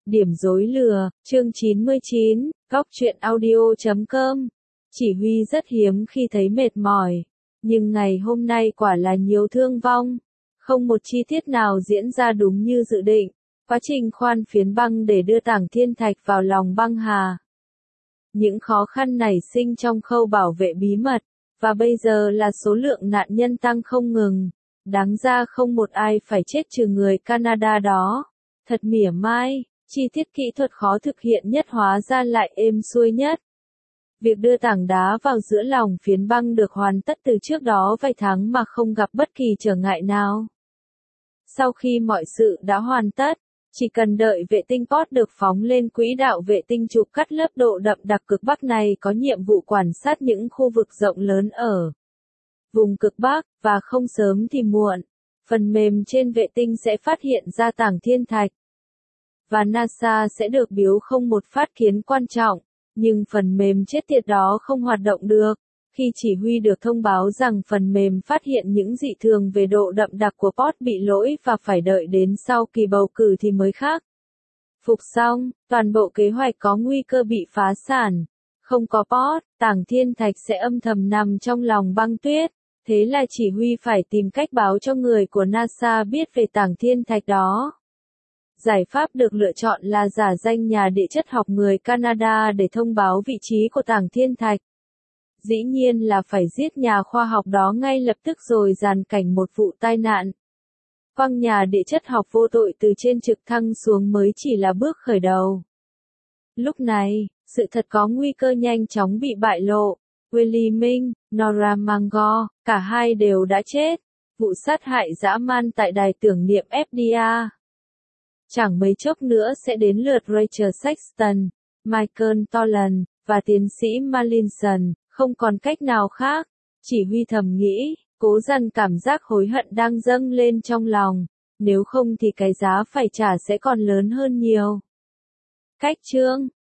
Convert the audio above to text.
Điểm rối lừa, chương 99, góc truyện audio.com. Chỉ huy rất hiếm khi thấy mệt mỏi, nhưng ngày hôm nay quả là nhiều thương vong. Không một chi tiết nào diễn ra đúng như dự định. Quá trình khoan phiến băng để đưa tảng thiên thạch vào lòng băng hà. Những khó khăn nảy sinh trong khâu bảo vệ bí mật, và bây giờ là số lượng nạn nhân tăng không ngừng. Đáng ra không một ai phải chết trừ người Canada đó. Thật mỉa mai, chi tiết kỹ thuật khó thực hiện nhất hóa ra lại êm xuôi nhất. Việc đưa tảng đá vào giữa lòng phiến băng được hoàn tất từ trước đó vài tháng mà không gặp bất kỳ trở ngại nào. Sau khi mọi sự đã hoàn tất, chỉ cần đợi vệ tinh POD được phóng lên quỹ đạo vệ tinh chụp cắt lớp độ đậm đặc cực Bắc này có nhiệm vụ quan sát những khu vực rộng lớn ở vùng cực Bắc, và không sớm thì muộn, phần mềm trên vệ tinh sẽ phát hiện ra tảng thiên thạch. Và NASA sẽ được biếu không một phát kiến quan trọng, nhưng phần mềm chết tiệt đó không hoạt động được. Khi chỉ huy được thông báo rằng phần mềm phát hiện những dị thường về độ đậm đặc của POD bị lỗi và phải đợi đến sau kỳ bầu cử thì mới khắc phục xong, toàn bộ kế hoạch có nguy cơ bị phá sản. Không có POD, tảng thiên thạch sẽ âm thầm nằm trong lòng băng tuyết. Thế là chỉ huy phải tìm cách báo cho người của NASA biết về tảng thiên thạch đó. Giải pháp được lựa chọn là giả danh nhà địa chất học người Canada để thông báo vị trí của tảng thiên thạch. Dĩ nhiên là phải giết nhà khoa học đó ngay lập tức rồi dàn cảnh một vụ tai nạn. Quăng nhà địa chất học vô tội từ trên trực thăng xuống mới chỉ là bước khởi đầu. Lúc này, sự thật có nguy cơ nhanh chóng bị bại lộ. Willie Minh, Nora Mangor, cả hai đều đã chết. Vụ sát hại dã man tại đài tưởng niệm FDA. Chẳng mấy chốc nữa sẽ đến lượt Rachel Sexton, Michael Tolan, và tiến sĩ Mallinson, không còn cách nào khác. Chỉ huy thầm nghĩ, cố dằn cảm giác hối hận đang dâng lên trong lòng, nếu không thì cái giá phải trả sẽ còn lớn hơn nhiều. Cách chương